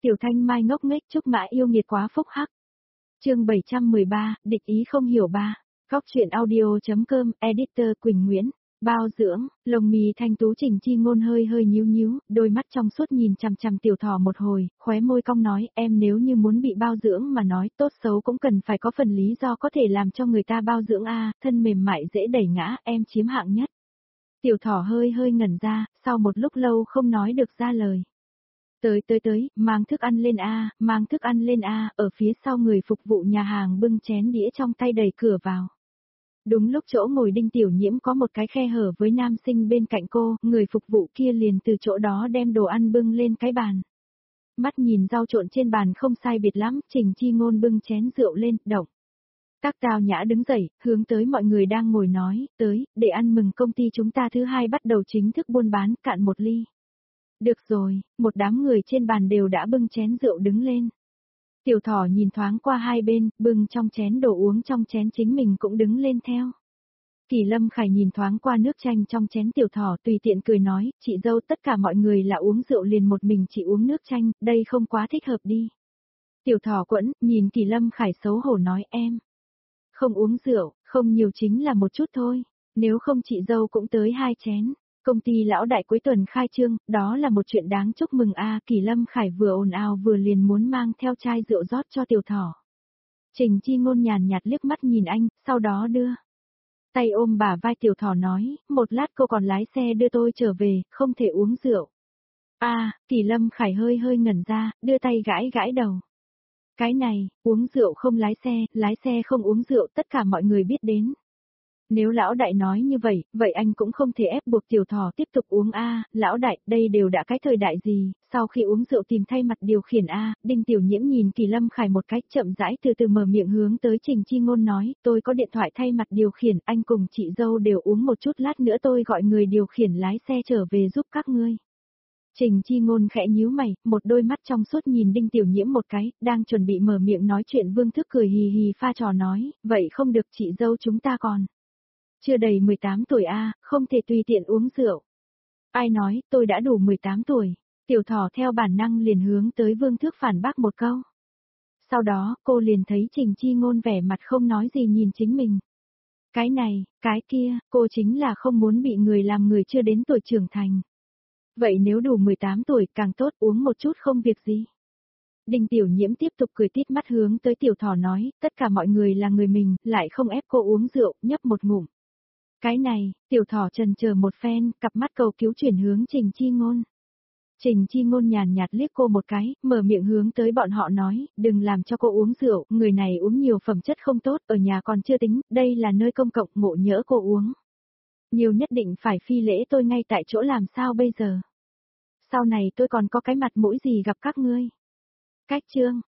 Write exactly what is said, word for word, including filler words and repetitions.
Tiểu Thanh Mai ngốc nghếch chúc mã yêu nghiệt quá phúc hắc. Chương bảy trăm mười ba, địch ý không hiểu ba. Góc truyện audio.com, editor Quỳnh Nguyễn. Bao dưỡng, lồng mì thanh tú Trình Chi Ngôn hơi hơi nhíu nhíu, đôi mắt trong suốt nhìn chằm chằm Tiểu Thỏ một hồi, khóe môi cong nói, em nếu như muốn bị bao dưỡng mà nói, tốt xấu cũng cần phải có phần lý do có thể làm cho người ta bao dưỡng a, thân mềm mại dễ đẩy ngã, em chiếm hạng nhất. Tiểu Thỏ hơi hơi ngẩn ra, sau một lúc lâu không nói được ra lời. Tới tới tới, mang thức ăn lên a, mang thức ăn lên a, ở phía sau người phục vụ nhà hàng bưng chén đĩa trong tay đẩy cửa vào. Đúng lúc chỗ ngồi Đinh Tiểu Nhiễm có một cái khe hở với nam sinh bên cạnh cô, người phục vụ kia liền từ chỗ đó đem đồ ăn bưng lên cái bàn. Mắt nhìn rau trộn trên bàn không sai biệt lắm, Trình Chi Ngôn bưng chén rượu lên, động. Tác Tào Nhã đứng dậy, hướng tới mọi người đang ngồi nói, tới, để ăn mừng công ty chúng ta thứ hai bắt đầu chính thức buôn bán, cạn một ly. Được rồi, một đám người trên bàn đều đã bưng chén rượu đứng lên. Tiểu Thỏ nhìn thoáng qua hai bên, bưng trong chén đồ uống trong chén chính mình cũng đứng lên theo. Kỳ Lâm Khải nhìn thoáng qua nước chanh trong chén Tiểu Thỏ tùy tiện cười nói, chị dâu tất cả mọi người là uống rượu liền một mình chị uống nước chanh, đây không quá thích hợp đi. Tiểu Thỏ quẫn, nhìn Kỳ Lâm Khải xấu hổ nói em. Không uống rượu, không nhiều chính là một chút thôi, nếu không chị dâu cũng tới hai chén. Công ty lão đại cuối tuần khai trương, đó là một chuyện đáng chúc mừng a. Kỳ Lâm Khải vừa ồn ào vừa liền muốn mang theo chai rượu rót cho Tiểu Thỏ. Trình Chi Ngôn nhàn nhạt liếc mắt nhìn anh, sau đó đưa tay ôm bả vai Tiểu Thỏ nói, một lát cô còn lái xe đưa tôi trở về, không thể uống rượu. A, à, Kỳ Lâm Khải hơi hơi ngẩn ra, đưa tay gãi gãi đầu. Cái này, uống rượu không lái xe, lái xe không uống rượu tất cả mọi người biết đến. Nếu lão đại nói như vậy, vậy anh cũng không thể ép buộc Tiểu Thỏ tiếp tục uống a, lão đại, đây đều đã cái thời đại gì, sau khi uống rượu tìm thay mặt điều khiển a. Đinh Tiểu Nhiễm nhìn Kỳ Lâm Khải một cách chậm rãi từ từ mở miệng hướng tới Trình Chi Ngôn nói, tôi có điện thoại thay mặt điều khiển, anh cùng chị dâu đều uống một chút lát nữa tôi gọi người điều khiển lái xe trở về giúp các ngươi. Trình Chi Ngôn khẽ nhíu mày, một đôi mắt trong suốt nhìn Đinh Tiểu Nhiễm một cái, đang chuẩn bị mở miệng nói chuyện Vương Thức cười hì hì pha trò nói, vậy không được chị dâu chúng ta còn. Chưa đầy mười tám tuổi a, không thể tùy tiện uống rượu. Ai nói, tôi đã đủ mười tám tuổi. Tiểu Thỏ theo bản năng liền hướng tới Vương Thước phản bác một câu. Sau đó, cô liền thấy Trình Chi Ngôn vẻ mặt không nói gì nhìn chính mình. Cái này, cái kia, cô chính là không muốn bị người làm người chưa đến tuổi trưởng thành. Vậy nếu đủ mười tám tuổi càng tốt uống một chút không việc gì. Đinh Tiểu Nhiễm tiếp tục cười tít mắt hướng tới Tiểu Thỏ nói, tất cả mọi người là người mình, lại không ép cô uống rượu, nhấp một ngụm. Cái này, Tiểu Thỏ chần chờ một phen, cặp mắt cầu cứu chuyển hướng Trình Chi Ngôn. Trình Chi Ngôn nhàn nhạt liếc cô một cái, mở miệng hướng tới bọn họ nói, đừng làm cho cô uống rượu, người này uống nhiều phẩm chất không tốt, ở nhà còn chưa tính, đây là nơi công cộng ngộ nhỡ cô uống. Nhiều nhất định phải phi lễ tôi ngay tại chỗ làm sao bây giờ. Sau này tôi còn có cái mặt mũi gì gặp các ngươi. Cách chương,